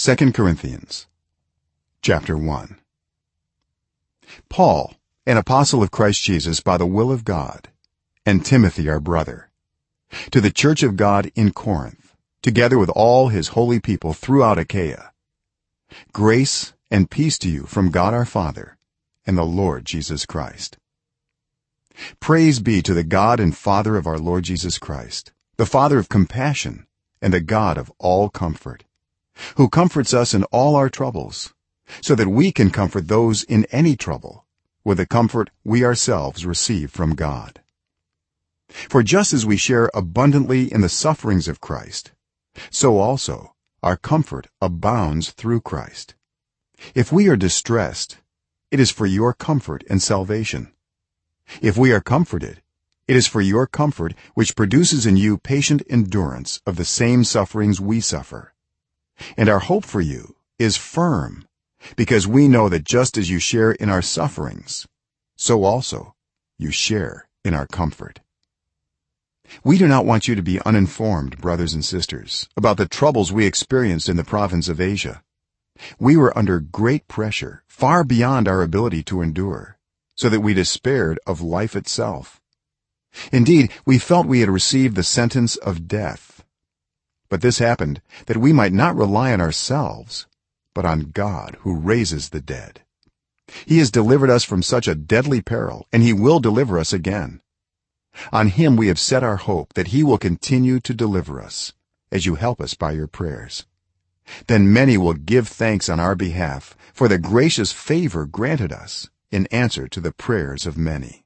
2 Corinthians chapter 1. Paul, an apostle of Christ Jesus by the will of God, and Timothy our brother, to the church of God in Corinth, together with all his holy people throughout Achaia: grace and peace to you from God our Father and the Lord Jesus Christ. Praise be to the God and Father of our Lord Jesus Christ, the Father of compassion and the God of all comfort, who comforts us in all our troubles, so that we can comfort those in any trouble with the comfort we ourselves receive from God. For just as we share abundantly in the sufferings of Christ, so also our comfort abounds through Christ. If we are distressed, it is for your comfort and salvation. If we are comforted, it is for your comfort, which produces in you patient endurance of the same sufferings we suffer. And our hope for you is firm, because we know that just as you share in our sufferings, so also you share in our comfort. We do not want you to be uninformed, brothers and sisters, about the troubles we experienced in the province of Asia. We were under great pressure, far beyond our ability to endure, so that we despaired of life itself. Indeed, we felt we had received the sentence of death. But this happened that we might not rely on ourselves, but on God, who raises the dead. He has delivered us from such a deadly peril, and he will deliver us again. On him we have set our hope that he will continue to deliver us, as you help us by your prayers. Then many will give thanks on our behalf for the gracious favor granted us in answer to the prayers of many.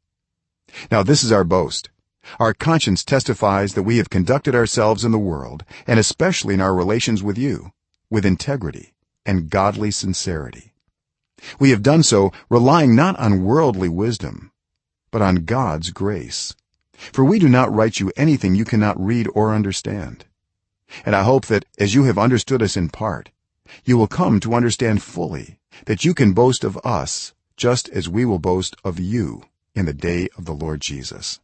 Now this is our boast. Our conscience testifies that we have conducted ourselves in the world, and especially in our relations with you, with integrity and godly sincerity. We have done so relying not on worldly wisdom, but on God's grace. For we do not write you anything you cannot read or understand. And I hope that, as you have understood us in part, you will come to understand fully that you can boast of us just as we will boast of you in the day of the Lord Jesus.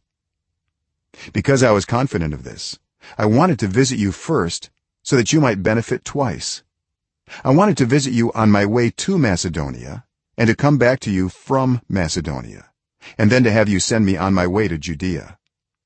Because I was confident of this, I wanted to visit you first so that you might benefit twice. I wanted to visit you on my way to Macedonia, and to come back to you from Macedonia, and then to have you send me on my way to Judea.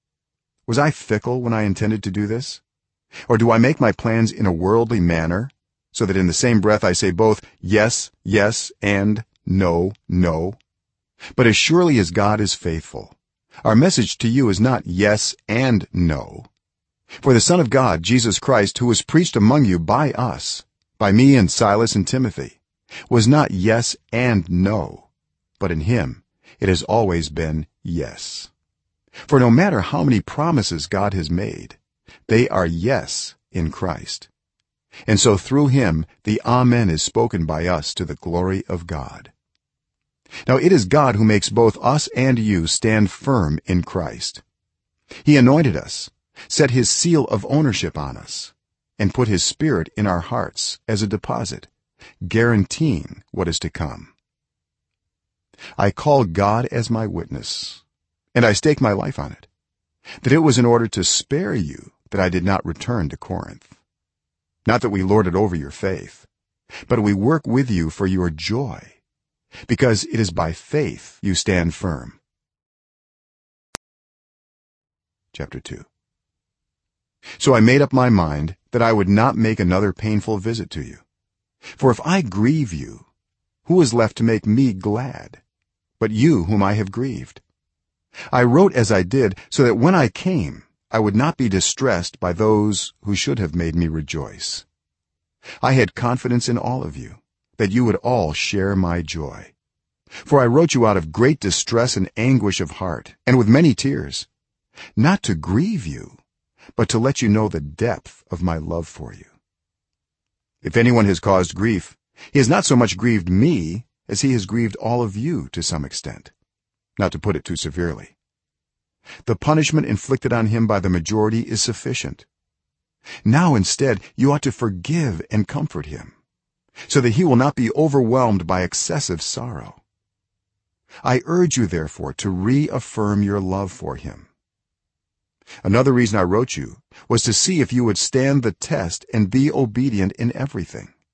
Was I fickle when I intended to do this? Or do I make my plans in a worldly manner, so that in the same breath I say both yes, yes, and no, no? But as surely as God is faithful, our message to you is not yes and no. For the Son of God, Jesus Christ, who was preached among you by us, by me and Silas and Timothy, was not yes and no, but in him it has always been yes. For no matter how many promises God has made, they are yes in Christ. And so through him the Amen is spoken by us to the glory of God. Now it is God who makes both us and you stand firm in Christ. He anointed us, set his seal of ownership on us, and put his Spirit in our hearts as a deposit, guaranteeing what is to come. I call God as my witness, and I stake my life on it, that it was in order to spare you that I did not return to Corinth. Not that we lord it over your faith, but we work with you for your joy, because it is by faith you stand firm. Chapter 2. So I made up my mind that I would not make another painful visit to you. For if I grieve you, who is left to make me glad but you whom I have grieved? I wrote as I did, so that when I came I would not be distressed by those who should have made me rejoice. I had confidence in all of you, that you would all share my joy. For I wrote you out of great distress and anguish of heart, and with many tears, not to grieve you, but to let you know the depth of my love for you. If anyone has caused grief, he has not so much grieved me as he has grieved all of you to some extent, not to put it too severely. The punishment inflicted on him by the majority is sufficient. Now instead you ought to forgive and comfort him, so that he will not be overwhelmed by excessive sorrow. I urge you therefore to reaffirm your love for him. Another reason I wrote you was to see if you would stand the test and be obedient in everything.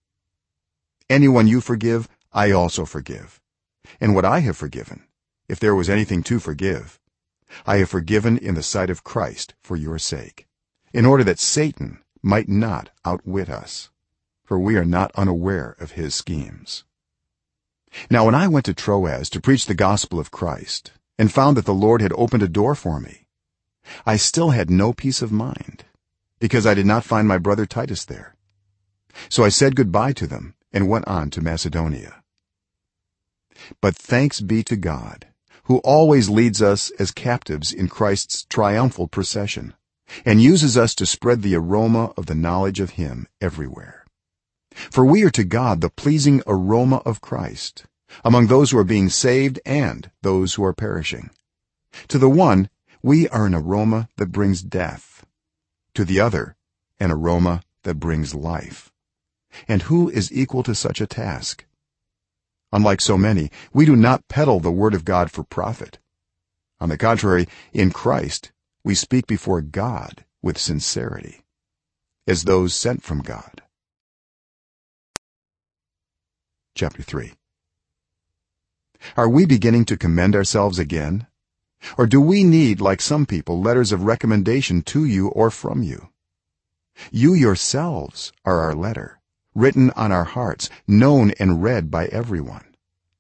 anyone you forgive I also forgive, and what I have forgiven, if there was anything to forgive, I have forgiven in the sight of Christ for your sake, in order that Satan might not outwit us, for we are not unaware of his schemes. Now when I went to Troas to preach the gospel of Christ and found that the Lord had opened a door for me, I still had no peace of mind, because I did not find my brother Titus there. So I said goodbye to them and went on to Macedonia. But thanks be to God, who always leads us as captives in Christ's triumphal procession and uses us to spread the aroma of the knowledge of him everywhere. For we are to God the pleasing aroma of Christ among those who are being saved and those who are perishing. To the one we are an aroma that brings death, to the other an aroma that brings life. And who is equal to such a task? Unlike so many, we do not peddle the word of God for profit. On the contrary, in Christ we speak before God with sincerity, as those sent from God. Chapter 3. Are we beginning to commend ourselves again? Or do we need, like some people, letters of recommendation to you or from you? You yourselves are our letter, written on our hearts, known and read by everyone.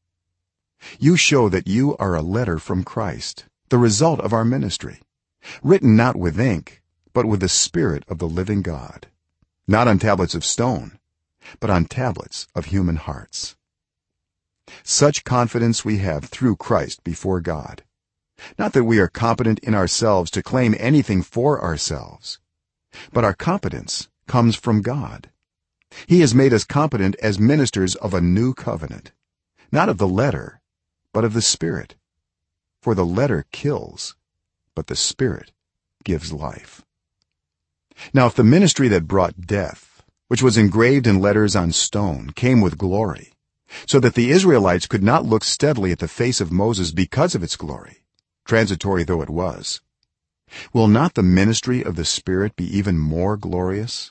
You show that you are a letter from Christ, the result of our ministry, written not with ink, but with the Spirit of the living God, not on tablets of stone, but on tablets of human hearts. Such confidence we have through Christ before God, not that we are competent in ourselves to claim anything for ourselves, but our competence comes from God. He has made us competent as ministers of a new covenant, not of the letter, but of the Spirit. For the letter kills, but the Spirit gives life. Now if the ministry that brought death, which was engraved in letters on stone, came with glory, so that the Israelites could not look steadily at the face of Moses because of its glory, transitory though it was, will not the ministry of the Spirit be even more glorious?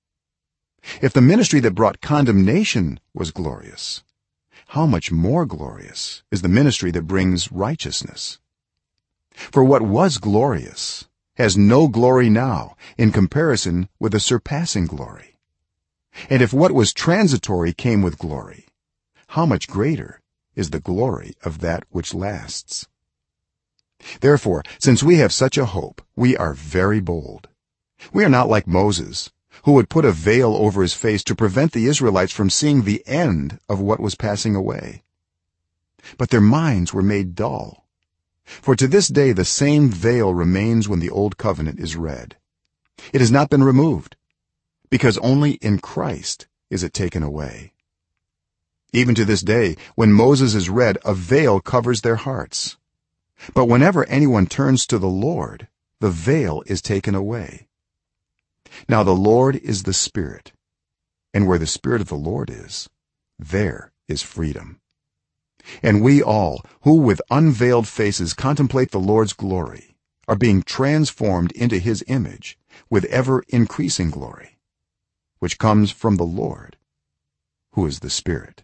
If the ministry that brought condemnation was glorious, how much more glorious is the ministry that brings righteousness? For what was glorious has no glory now in comparison with the surpassing glory. And if what was transitory came with glory, how much greater is the glory of that which lasts? Therefore, since we have such a hope, we are very bold. We are not like Moses, who would put a veil over his face to prevent the Israelites from seeing the end of what was passing away. But their minds were made dull. For to this day the same veil remains when the old covenant is read. It has not been removed, because only in Christ is it taken away. Even to this day, when Moses is read, a veil covers their hearts. But whenever anyone turns to the Lord, the veil is taken away. Now the Lord is the Spirit, and where the Spirit of the Lord is, there is freedom. And we all, who with unveiled faces contemplate the Lord's glory, are being transformed into his image with ever increasing glory, which comes from the Lord, who is the Spirit.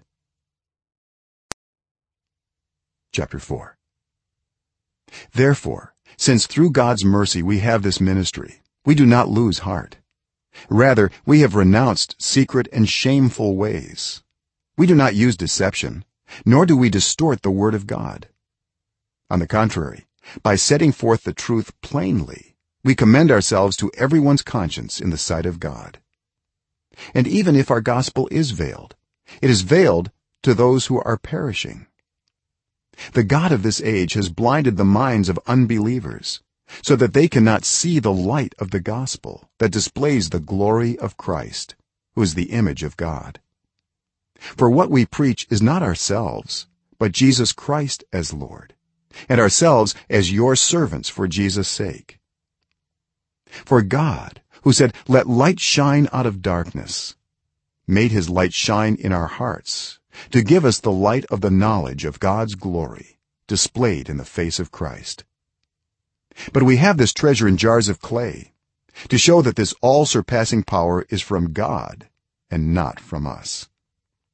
Chapter 4. Therefore, since through God's mercy we have this ministry, we do not lose heart. Rather, we have renounced secret and shameful ways. We do not use deception, nor do we distort the word of God. On the contrary, by setting forth the truth plainly, we commend ourselves to everyone's conscience in the sight of God. And even if our gospel is veiled, it is veiled to those who are perishing. The god of this age has blinded the minds of unbelievers, so that they cannot see the light of the gospel that displays the glory of Christ, who is the image of God. For what we preach is not ourselves, but Jesus Christ as Lord, and ourselves as your servants for Jesus' sake. For God, who said, "Let light shine out of darkness," made his light shine in our hearts to give us the light of the knowledge of God's glory displayed in the face of Christ. But we have this treasure in jars of clay, to show that this all-surpassing power is from God and not from us.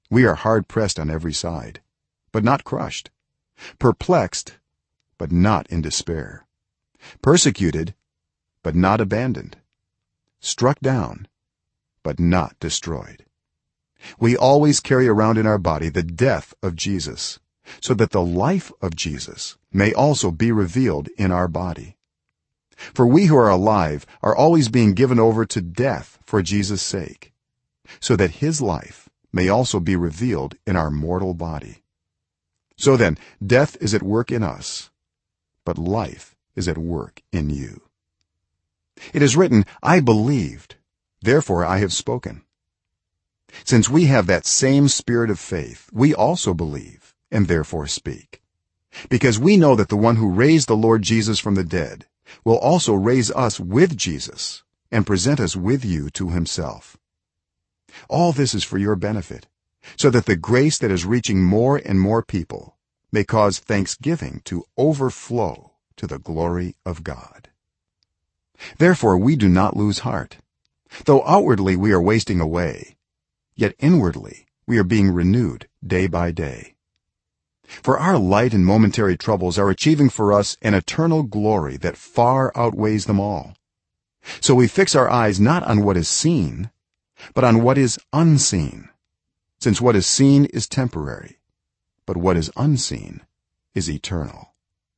we are hard pressed on every side but not crushed, perplexed but not in despair, persecuted but not abandoned, struck down but not destroyed. We always carry around in our body the death of Jesus, so that the life of Jesus may also be revealed in our body. For we who are alive are always being given over to death for Jesus' sake, so that his life may also be revealed in our mortal body. So then, death is at work in us, but life is at work in you. It is written, I believed, therefore I have spoken. Since we have that same spirit of faith, we also believe and therefore speak, because we know that the one who raised the Lord Jesus from the dead will also raise us with Jesus and present us with you to himself. All this is for your benefit, so that the grace that is reaching more and more people may cause thanksgiving to overflow to the glory of God. Therefore we do not lose heart. Though outwardly we are wasting away, yet inwardly we are being renewed day by day. For our light and momentary troubles are achieving for us an eternal glory that far outweighs them all. So we fix our eyes not on what is seen, but on what is unseen, since what is seen is temporary, but what is unseen is eternal.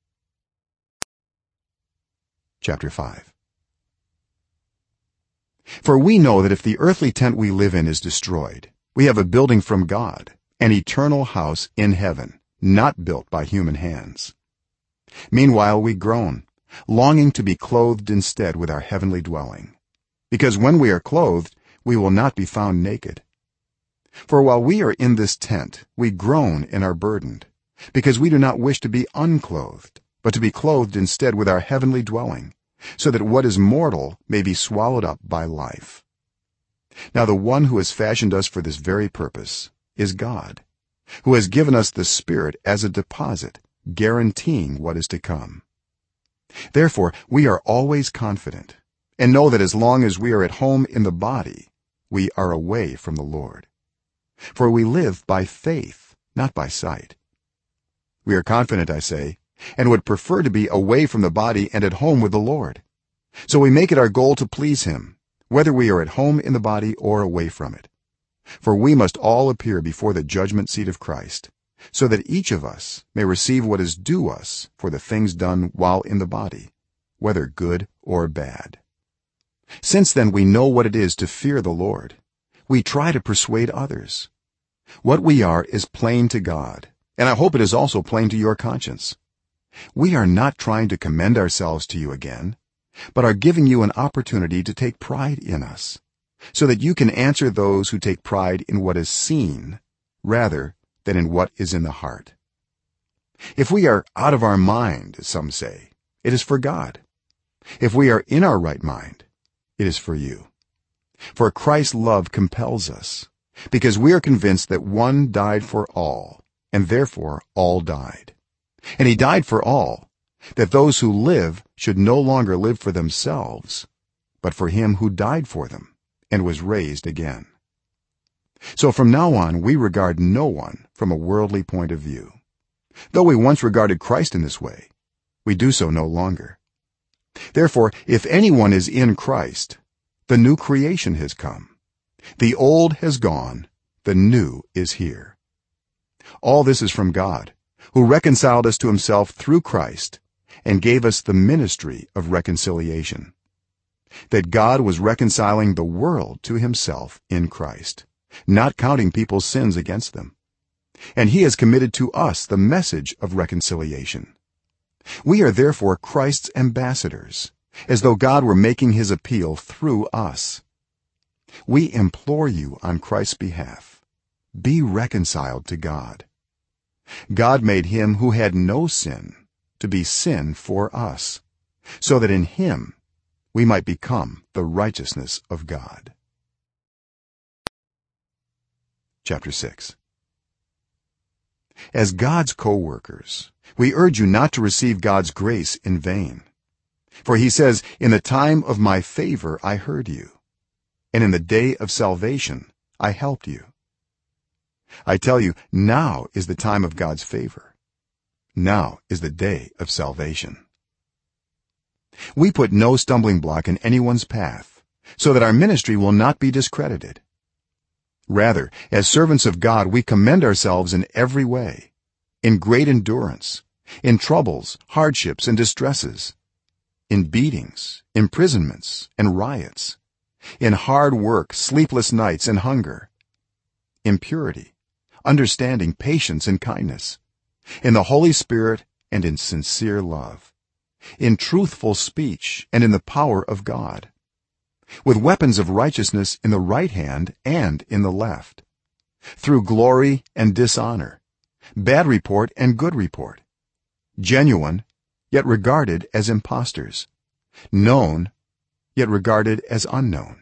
Chapter 5. For we know that if the earthly tent we live in is destroyed, we have a building from God, an eternal house in heaven, not built by human hands. Meanwhile we groan, longing to be clothed instead with our heavenly dwelling, because when we are clothed we will not be found naked. For while we are in this tent we groan and are burdened, because we do not wish to be unclothed, but to be clothed instead with our heavenly dwelling, so that what is mortal may be swallowed up by life. Now the one who has fashioned us for this very purpose is God, who has given us the Spirit as a deposit, guaranteeing what is to come. Therefore we are always confident and know that as long as we are at home in the body, we are away from the Lord. For we live by faith, not by sight. We are confident, I say, and would prefer to be away from the body and at home with the Lord. So we make it our goal to please him, whether we are at home in the body or away from it. For we must all appear before the judgment seat of Christ, so that each of us may receive what is due us for the things done while in the body, whether good or bad. Since then we know what it is to fear the Lord, we try to persuade others. What we are is plain to God, and I hope it is also plain to your conscience. We are not trying to commend ourselves to you again, but are giving you an opportunity to take pride in us, so that you can answer those who take pride in what is seen rather than in what is in the heart. If we are out of our mind, as some say, it is for God. If we are in our right mind, it is for you. For Christ's love compels us, because we are convinced that one died for all, and therefore all died. And he died for all, that those who live should no longer live for themselves, but for him who died for them and was raised again. So from now on we regard no one from a worldly point of view. Though we once regarded Christ in this way, we do so no longer. Therefore, if anyone is in Christ, the new creation has come. The old has gone, the new is here. All this is from God, who reconciled us to himself through Christ and gave us the ministry of reconciliation, that God was reconciling the world to himself in Christ, not counting people's sins against them, and he has committed to us the message of reconciliation. We are therefore Christ's ambassadors, as though God were making his appeal through us. We implore you on Christ's behalf, be reconciled to God. God made him who had no sin to be sin for us, so that in him we might become the righteousness of God. Chapter 6. As God's co-workers, we urge you not to receive God's grace in vain. For he says, in the time of my favor I heard you, and in the day of salvation I helped you. I tell you, now is the time of God's favor. Now is the day of salvation. We put no stumbling block in anyone's path, so that our ministry will not be discredited. Rather, as servants of God, we commend ourselves in every way, in great endurance, in troubles, hardships, and distresses, in beatings, imprisonments, and riots, in hard work, sleepless nights, and hunger, in purity, understanding, patience, and kindness, in the Holy Spirit, and in sincere love, in truthful speech, and in the power of God, with weapons of righteousness in the right hand and in the left, through glory and dishonor, bad report and good report, genuine yet regarded as impostors, known yet regarded as unknown,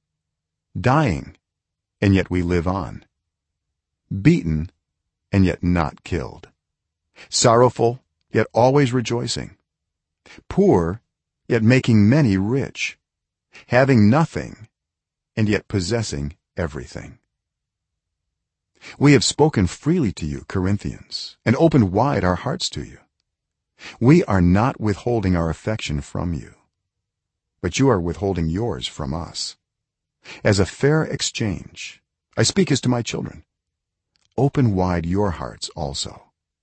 dying and yet we live on, beaten and yet not killed, sorrowful yet always rejoicing, poor yet making many rich, having nothing and yet possessing everything. We have spoken freely to you, Corinthians, and opened wide our hearts to you. We are not withholding our affection from you, but you are withholding yours from us. As a fair exchange, I speak as to my children. Open wide your hearts also.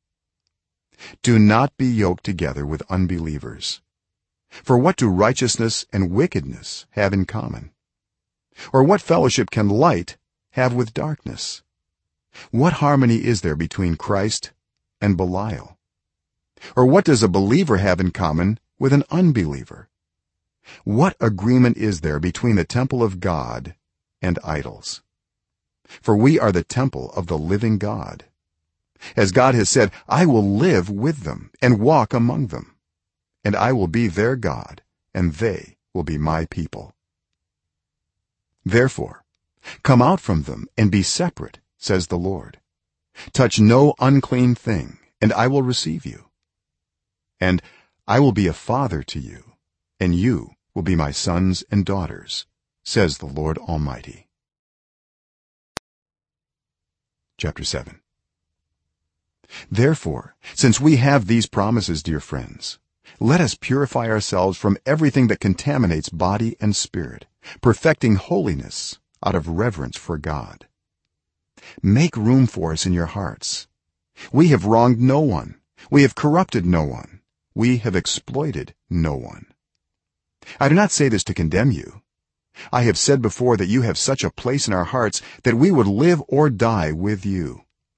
Do not be yoked together with unbelievers. For what do righteousness and wickedness have in common? Or what fellowship can light have with darkness? What harmony is there between Christ and Belial? Or what does a believer have in common with an unbeliever? What agreement is there between the temple of God and idols? For we are the temple of the living God. As God has said, I will live with them and walk among them, and I will be their God, and they will be my people. Therefore, come out from them and be separate, says the Lord. Touch no unclean thing, and I will receive you. And I will be a father to you, and you will be my sons and daughters, says the Lord Almighty. Chapter 7. Therefore, since we have these promises, dear friends, let us purify ourselves from everything that contaminates body and spirit, perfecting holiness out of reverence for God. Make room for us in your hearts. We have wronged no one, we have corrupted no one, we have exploited no one. I do not say this to condemn you. I have said before that you have such a place in our hearts that we would live or die with you.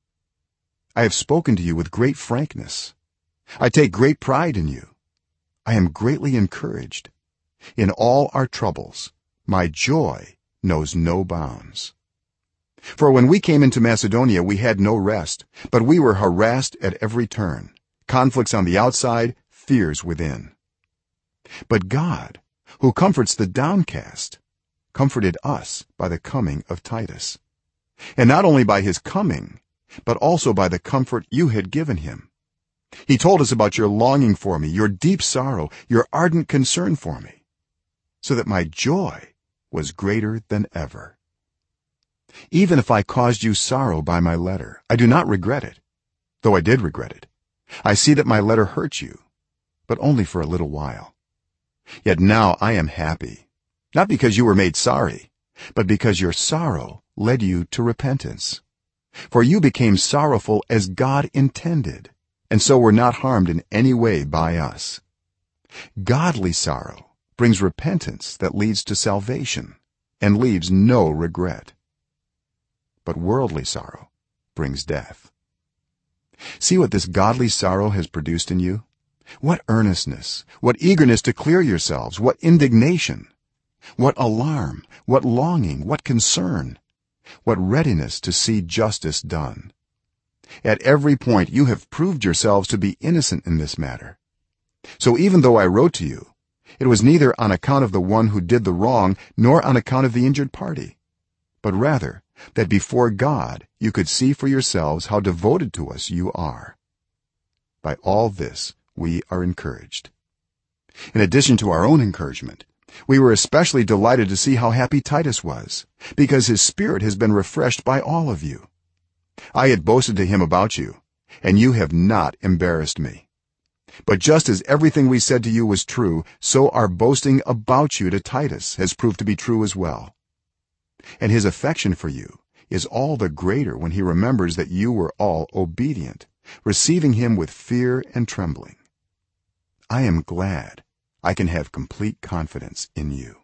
I have spoken to you with great frankness. I take great pride in you. I am greatly encouraged. In all our troubles, my joy knows no bounds. For when we came into Macedonia, we had no rest, but we were harassed at every turn, conflicts on the outside, fears within. But God, who comforts the downcast, comforted us by the coming of Titus, and not only by his coming, but also by the comfort you had given him. He told us about your longing for me, your deep sorrow, your ardent concern for me, so that my joy was greater than ever. Even if I caused you sorrow by my letter, I do not regret it, though I did regret it. I see that my letter hurt you, but only for a little while. Yet now I am happy, not because you were made sorry, but because your sorrow led you to repentance. For you became sorrowful as God intended, and so were not harmed in any way by us. Godly sorrow brings repentance that leads to salvation and leaves no regret. But worldly sorrow brings death. See what this godly sorrow has produced in you. What earnestness, what eagerness to clear yourselves, what indignation, what alarm, what longing, what concern, what readiness to see justice done. At every point you have proved yourselves to be innocent in this matter. So even though I wrote to you, it was neither on account of the one who did the wrong nor on account of the injured party, but rather that before God you could see for yourselves how devoted to us you are. By all this we are encouraged. In addition to our own encouragement, we were especially delighted to see how happy Titus was, because his spirit has been refreshed by all of you. I had boasted to him about you, and you have not embarrassed me. But just as everything we said to you was true, so our boasting about you to Titus has proved to be true as well. And his affection for you is all the greater when he remembers that you were all obedient, receiving him with fear and trembling. I am glad I can have complete confidence in you.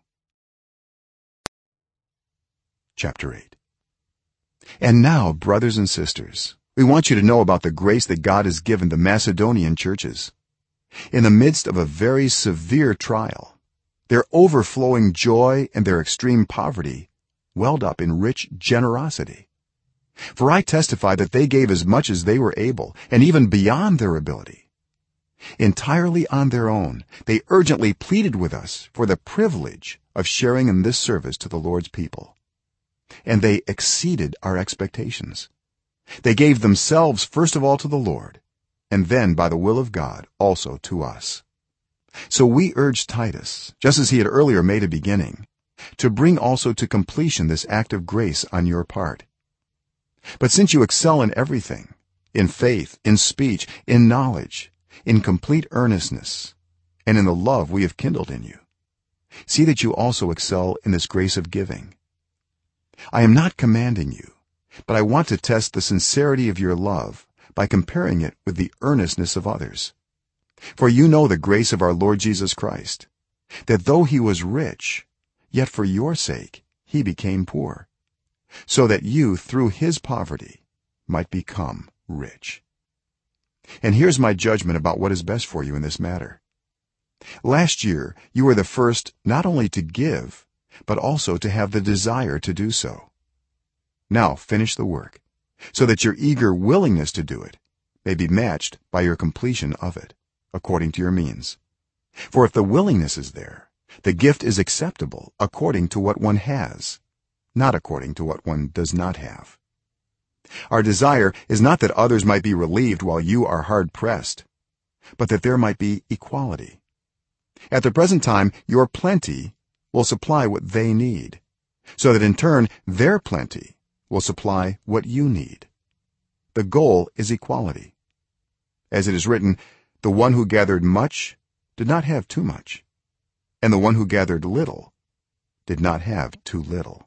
Chapter 8. And now, brothers and sisters, we want you to know about the grace that God has given the Macedonian churches. In the midst of a very severe trial, their overflowing joy and their extreme poverty welled up in rich generosity. For I testify that they gave as much as they were able, and even beyond their ability. Entirely on their own, they urgently pleaded with us for the privilege of sharing in this service to the Lord's people. And they exceeded our expectations. They gave themselves first of all to the Lord, and then by the will of God also to us. So we urged Titus, just as he had earlier made a beginning, to bring also to completion this act of grace on your part. But since you excel in everything, in faith, in speech, in knowledge, in complete earnestness, and in the love we have kindled in you, see that you also excel in this grace of giving. I am not commanding you, but I want to test the sincerity of your love by comparing it with the earnestness of others. For you know the grace of our Lord Jesus Christ, that though he was rich, yet for your sake he became poor, so that you through his poverty might become rich. And here's my judgment about what is best for you in this matter. Last year you were the first not only to give, but also to have the desire to do so. Now finish the work, so that your eager willingness to do it may be matched by your completion of it, according to your means. For if the willingness is there, the gift is acceptable according to what one has, not according to what one does not have. Our desire is not that others might be relieved while you are hard pressed, but that there might be equality. At the present time your plenty will supply what they need, so that in turn their plenty will supply what you need. The goal is equality. As it is written, the one who gathered much did not have too much, and the one who gathered little did not have too little.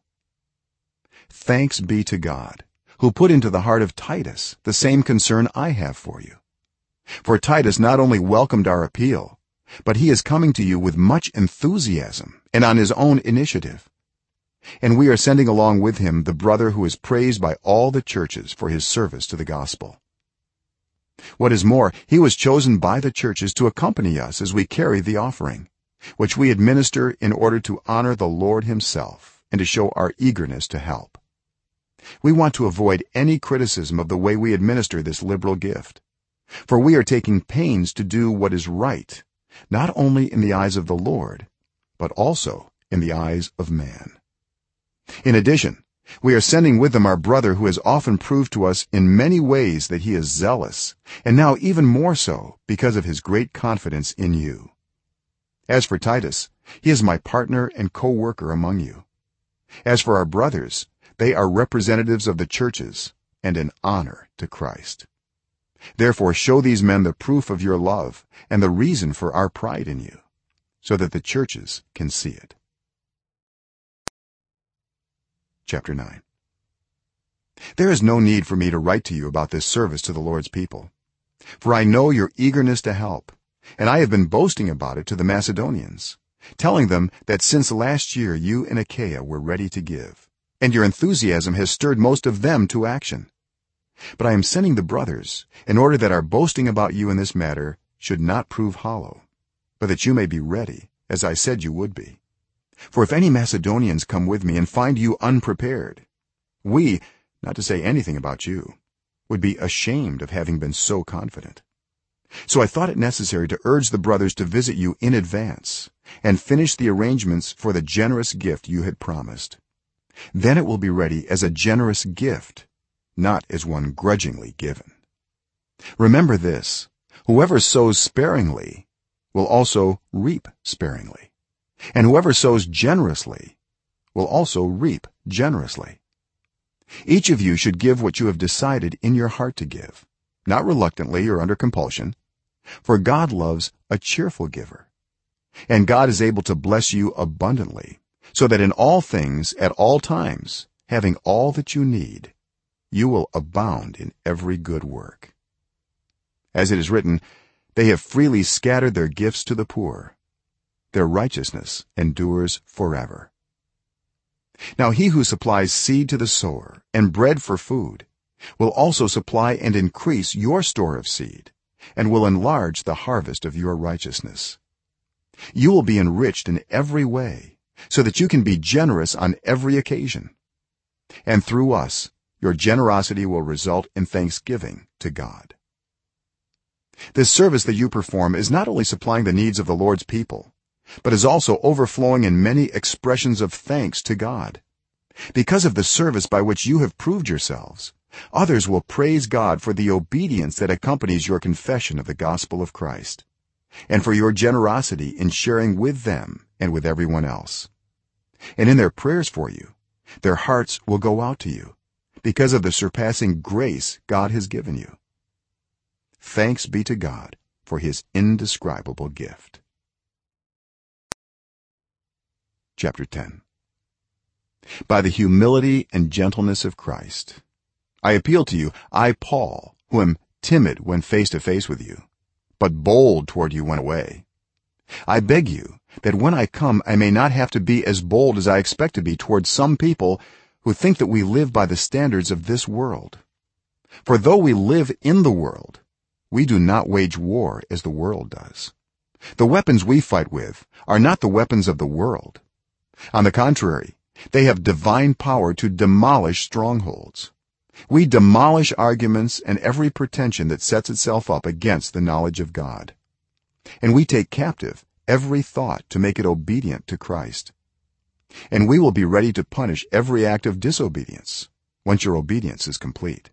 Thanks be to God, who put into the heart of Titus the same concern I have for you. For Titus not only welcomed our appeal, but he is coming to you with much enthusiasm and on his own initiative. And we are sending along with him the brother who is praised by all the churches for his service to the gospel. What is more, he was chosen by the churches to accompany us as we carry the offering, which we administer in order to honor the Lord himself and to show our eagerness to help. We want to avoid any criticism of the way we administer this liberal gift, for we are taking pains to do what is right, not only in the eyes of the Lord, but also in the eyes of man. In addition, we are sending with them our brother who has often proved to us in many ways that he is zealous, and now even more so because of his great confidence in you. As for Titus, he is my partner and co-worker among you. As for our brothers, they are representatives of the churches and an honor to Christ. Therefore show these men the proof of your love and the reason for our pride in you, so that the churches can see it. Chapter 9. There is no need for me to write to you about this service to the Lord's people, for I know your eagerness to help, and I have been boasting about it to the Macedonians, telling them that since last year you in Achaia were ready to give, and your enthusiasm has stirred most of them to action. But I am sending the brothers in order that our boasting about you in this matter should not prove hollow, but that you may be ready, as I said you would be. For if any Macedonians come with me and find you unprepared, we, not to say anything about you, would be ashamed of having been so confident. So I thought it necessary to urge the brothers to visit you in advance and finish the arrangements for the generous gift you had promised. Then it will be ready as a generous gift, not as one grudgingly given. Remember this: whoever sows sparingly will also reap sparingly, and whoever sows generously will also reap generously. each of you should give what you have decided in your heart to give, not reluctantly or under compulsion, for God loves a cheerful giver. And God is able to bless you abundantly, so that in all things at all times, having all that you need, you will abound in every good work. As it is written, they have freely scattered their gifts to the poor. Their righteousness endures forever. Now he who supplies seed to the sower and bread for food will also supply and increase your store of seed, and will enlarge the harvest of your righteousness. You will be enriched in every way, so that you can be generous on every occasion. And through us, your generosity will result in thanksgiving to God. This service that you perform is not only supplying the needs of the Lord's people, but is also overflowing in many expressions of thanks to God. Because of the service by which you have proved yourselves, others will praise God for the obedience that accompanies your confession of the gospel of Christ, and for your generosity in sharing with them and with everyone else. And in their prayers for you, their hearts will go out to you because of the surpassing grace God has given you. Thanks be to God for his indescribable gift. Chapter 10. By the humility and gentleness of Christ, I appeal to you, I Paul, who am timid when face to face with you, but bold toward you when away. I beg you that when I come I may not have to be as bold as I expect to be toward some people who think that we live by the standards of this world. For though we live in the world, we do not wage war as the world does. The weapons we fight with are not the weapons of the world. On the contrary, they have divine power to demolish strongholds. We demolish arguments and every pretension that sets itself up against the knowledge of God, and we take captive every thought to make it obedient to Christ. And we will be ready to punish every act of disobedience once your obedience is complete.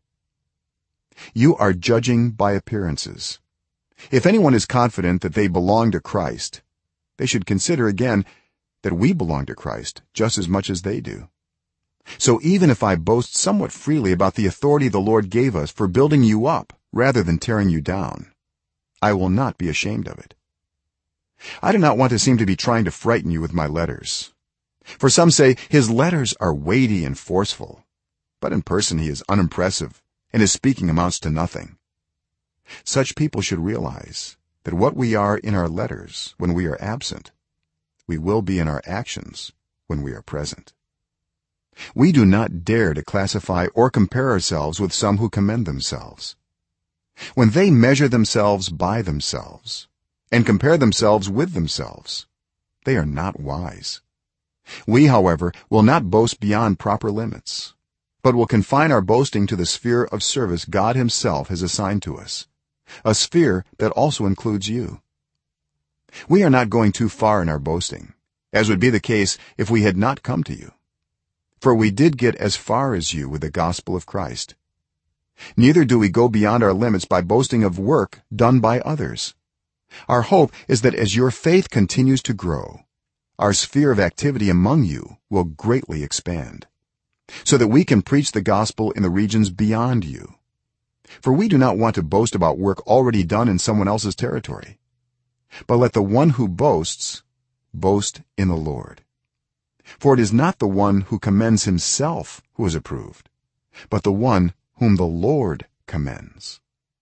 You are judging by appearances. If anyone is confident that they belong to Christ, they should consider again that we belong to Christ just as much as they do. So even if I boast somewhat freely about the authority the Lord gave us for building you up rather than tearing you down, I will not be ashamed of it. I do not want to seem to be trying to frighten you with my letters. For some say his letters are weighty and forceful, but in person he is unimpressive and his speaking amounts to nothing. Such people should realize that what we are in our letters when we are absent, we will be in our actions when we are present. We do not dare to classify or compare ourselves with some who commend themselves. When they measure themselves by themselves and compare themselves with themselves, they are not wise. We, however, will not boast beyond proper limits, but will confine our boasting to the sphere of service God himself has assigned to us, a sphere that also includes you. We are not going too far in our boasting, as would be the case if we had not come to you, for we did get as far as you with the gospel of Christ. Neither do we go beyond our limits by boasting of work done by others. Our hope is that as your faith continues to grow, our sphere of activity among you will greatly expand, so that we can preach the gospel in the regions beyond you. For we do not want to boast about work already done in someone else's territory, but let the one who boasts boast in the Lord. For it is not the one who commends himself who is approved, but the one whom the Lord commends.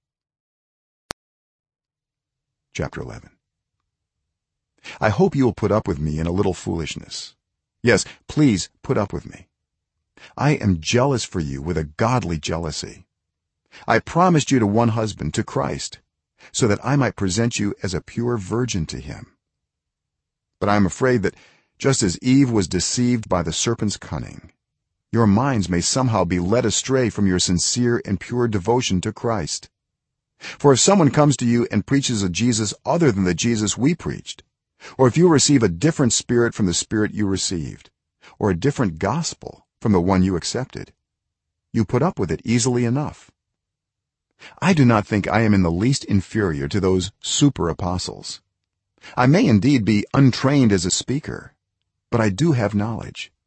Chapter 11. I hope you will put up with me in a little foolishness. Yes, please put up with me. I am jealous for you with a godly jealousy. I promised you to one husband, to Christ, so that I might present you as a pure virgin to him. But I am afraid that just as Eve was deceived by the serpent's cunning, your minds may somehow be led astray from your sincere and pure devotion to Christ. For if someone comes to you and preaches a Jesus other than the Jesus we preached, or if you receive a different spirit from the spirit you received, or a different gospel from the one you accepted, you put up with it easily enough. I do not think I am in the least inferior to those super apostles. I may indeed be untrained as a speaker, but I do have knowledge,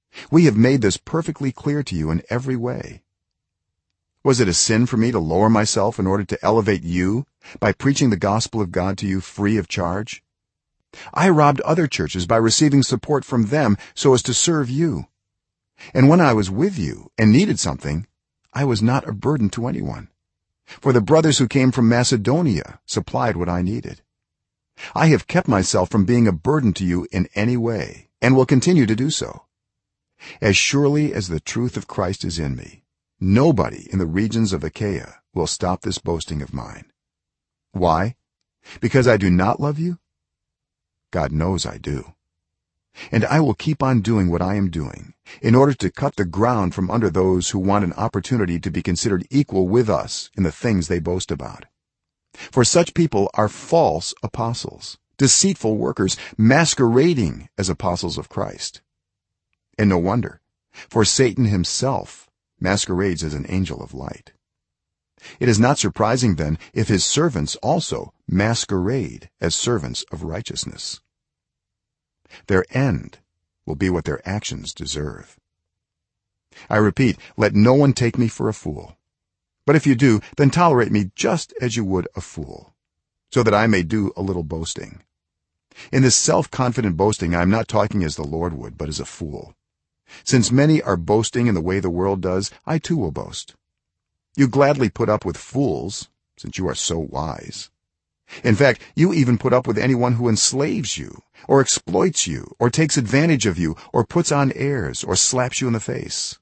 we have made this perfectly clear to you in every way. Was it a sin for me to lower myself in order to elevate you by preaching the gospel of God to you free of charge? I robbed other churches by receiving support from them so as to serve you. And when I was with you and needed something, I was not a burden to anyone, for the brothers who came from Macedonia supplied what I needed. I have kept myself from being a burden to you in any way and will continue to do so. As surely as the truth of Christ is in me, nobody in the regions of Achaia will stop this boasting of mine. Why? Because I do not love you? God knows I do. And I will keep on doing what I am doing in order to cut the ground from under those who want an opportunity to be considered equal with us in the things they boast about. For such people are false apostles, deceitful workers, masquerading as apostles of Christ. And no wonder, for Satan himself masquerades as an angel of light. It is not surprising then if his servants also masquerade as servants of righteousness. Their end will be what their actions deserve. I repeat, let no one take me for a fool, but if you do, then tolerate me just as you would a fool, so that I may do a little boasting. In this self-confident boasting I am not talking as the Lord would, but as a fool. Since many are boasting in the way the world does, I too will boast. You gladly put up with fools, since you are so wise. In fact, you even put up with anyone who enslaves you or exploits you or takes advantage of you or puts on airs or slaps you in the face.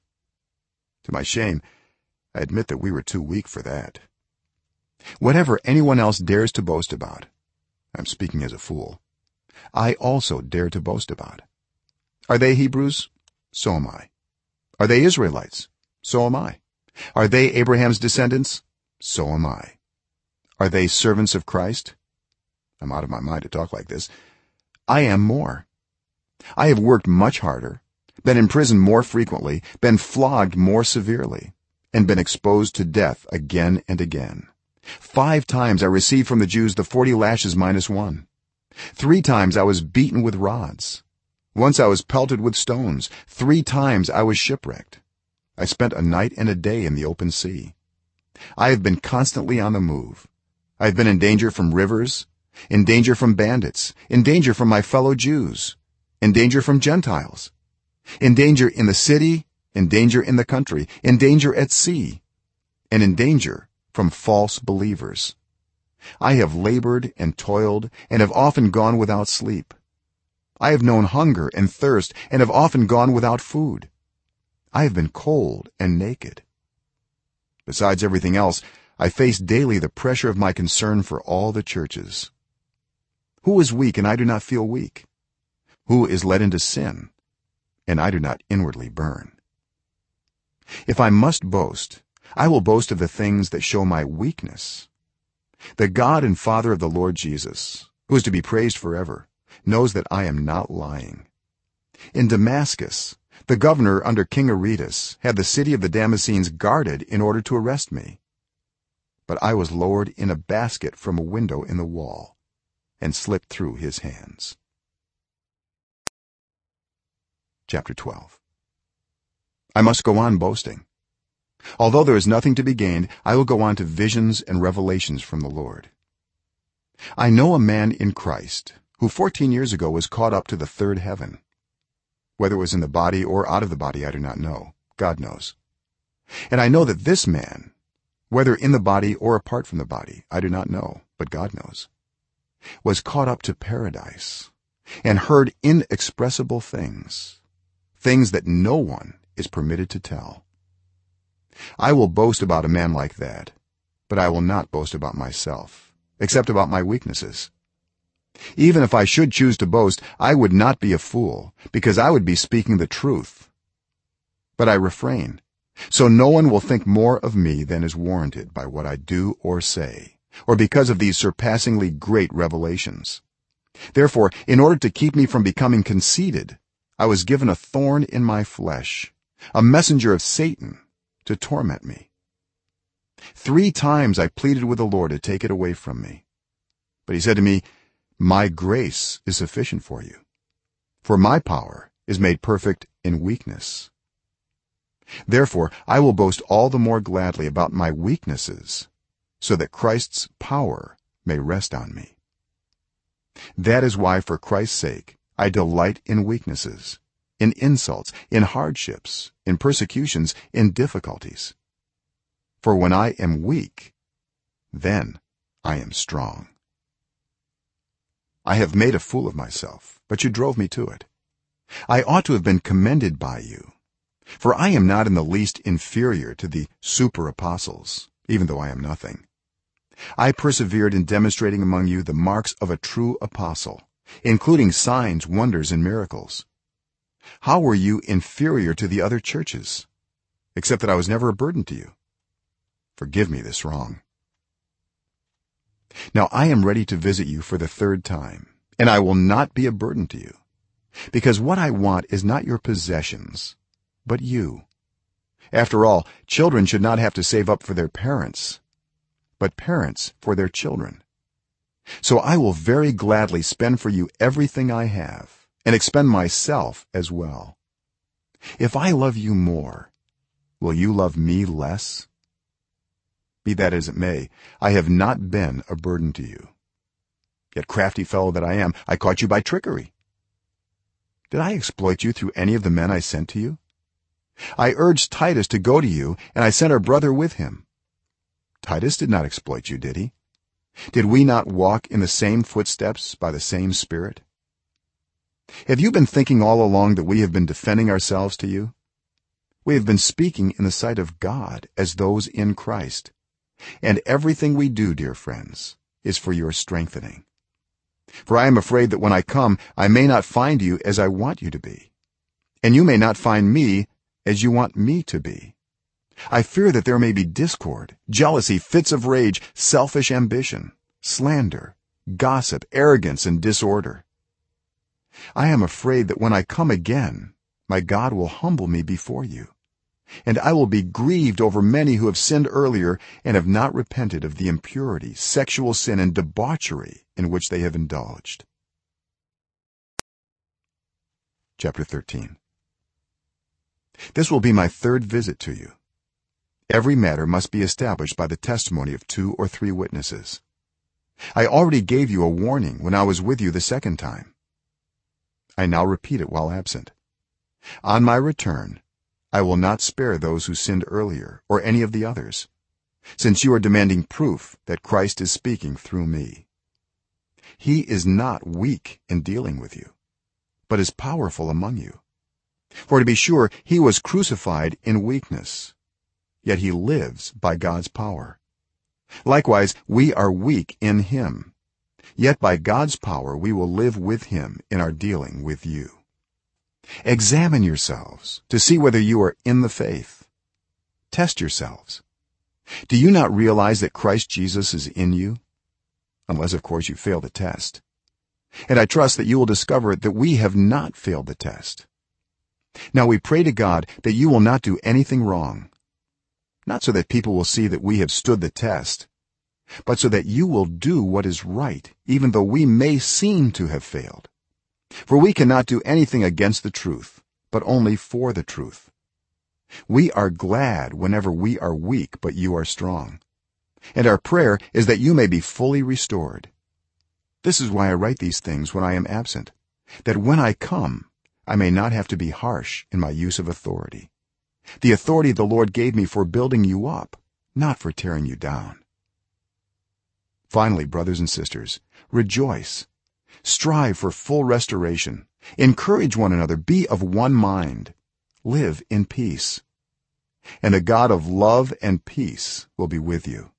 To my shame, I admit that we were too weak for that. Whatever anyone else dares to boast about, I'm speaking as a fool, I also dare to boast about. Are they Hebrews? So am I. Are they Israelites? So am I. Are they Abraham's descendants? So am I. Are they servants of Christ? I'm out of my mind to talk like this. I am more. I have worked much harder, been in prison more frequently, been flogged more severely, and been exposed to death again and again. 5 times I received from the Jews the 40 lashes minus 1. 3 times I was beaten with rods. Once I was pelted with stones. 3 times I was shipwrecked. I spent a night and a day in the open sea. I have been constantly on the move. I have been in danger from rivers, in danger from bandits, in danger from my fellow Jews, in danger from Gentiles, in danger in the city, in danger in the country, in danger at sea, and in danger from false believers. I have labored and toiled and have often gone without sleep. I have known hunger and thirst and have often gone without food. I have been cold and naked. Besides everything else, I face daily the pressure of my concern for all the churches. Who is weak and I do not feel weak? Who is led into sin and I do not inwardly burn? If I must boast, I will boast of the things that show my weakness. The God and Father of the Lord Jesus, who is to be praised forever, knows that I am not lying. In Damascus, the governor under King Aretas had the city of the Damascenes guarded in order to arrest me. But I was lowered in a basket from a window in the wall and slipped through his hands. Chapter 12. I must go on boasting. Although there is nothing to be gained, I will go on to visions and revelations from the Lord. I know a man in Christ who 14 years ago was caught up to the 3rd heaven. Whether it was in the body or out of the body I do not know. God knows. And I know that this man, whether in the body or apart from the body, I do not know, but God knows, was caught up to paradise and heard inexpressible things that no one is permitted to tell. I will boast about a man like that, but I will not boast about myself, except about my weaknesses. Even if I should choose to boast, I would not be a fool, because I would be speaking the truth. But I refrain, so no one will think more of me than is warranted by what I do or say, or because of these surpassingly great revelations. Therefore, in order to keep me from becoming conceited, I was given a thorn in my flesh, a messenger of Satan to torment me. 3 times I pleaded with the Lord to take it away from me, but he said to me, "My grace is sufficient for you, for my power is made perfect in weakness. Therefore I will boast all the more gladly about my weaknesses, so that Christ's power may rest on me. That is why, for Christ's sake, I delight in weaknesses, in insults, in hardships, in persecutions, in difficulties. For when I am weak, then I am strong. I have made a fool of myself, but you drove me to it. I ought to have been commended by you, for I am not in the least inferior to the super apostles, even though I am nothing. I persevered in demonstrating among you the marks of a true apostle, including signs, wonders, and miracles. How were you inferior to the other churches, except that I was never a burden to you? Forgive me this wrong. Now I am ready to visit you for the third time, and I will not be a burden to you, because what I want is not your possessions, but you. After all, children should not have to save up for their parents, but parents for their children. So I will very gladly spend for you everything I have, and expend myself as well. If I love you more, will you love me less? Be that as it may, I have not been a burden to you. Yet, crafty fellow that I am, I caught you by trickery. Did I exploit you through any of the men I sent to you? I urged Titus to go to you, and I sent our brother with him. Titus did not exploit you, did he? Did we not walk in the same footsteps by the same Spirit? Have you been thinking all along that we have been defending ourselves to you? We have been speaking in the sight of God as those in Christ, and everything we do, dear friends, is for your strengthening. For I am afraid that when I come, I may not find you as I want you to be, and you may not find me as you want me to be. I fear that there may be discord, jealousy, fits of rage, selfish ambition, slander, gossip, arrogance, and disorder. I am afraid that when I come again, my God will humble me before you, and I will be grieved over many who have sinned earlier and have not repented of the impurity, sexual sin, and debauchery in which they have indulged. Chapter 13. This will be my third visit to you. Every matter must be established by the testimony of 2 or 3 witnesses. I already gave you a warning when I was with you the second time. I now repeat it while absent. On my return, I will not spare those who sinned earlier or any of the others, since you are demanding proof that Christ is speaking through me. He is not weak in dealing with you, but is powerful among you. For to be sure, he was crucified in weakness, yet he lives by God's power. Likewise, we are weak in him, yet by God's power we will live with him in our dealing with you. Examine yourselves to see whether you are in the faith. Test yourselves. Do you not realize that Christ Jesus is in you? Unless, of course, you fail the test. And I trust that you will discover that we have not failed the test. Now we pray to God that you will not do anything wrong, not so that people will see that we have stood the test, but so that you will do what is right, even though we may seem to have failed. For we cannot do anything against the truth, but only for the truth. We are glad whenever we are weak but you are strong, and our prayer is that you may be fully restored. This is why I write these things when I am absent, that when I come I may not have to be harsh in my use of authority, the authority the Lord gave me for building you up, not for tearing you down. Finally, brothers and sisters, rejoice, strive for full restoration, encourage one another, be of one mind, live in peace, and the God of love and peace will be with you.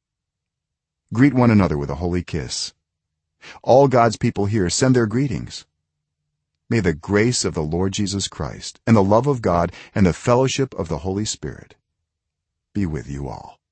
Greet one another with a holy kiss. All God's people here send their greetings. May the grace of the Lord Jesus Christ and the love of God and the fellowship of the Holy Spirit be with you all.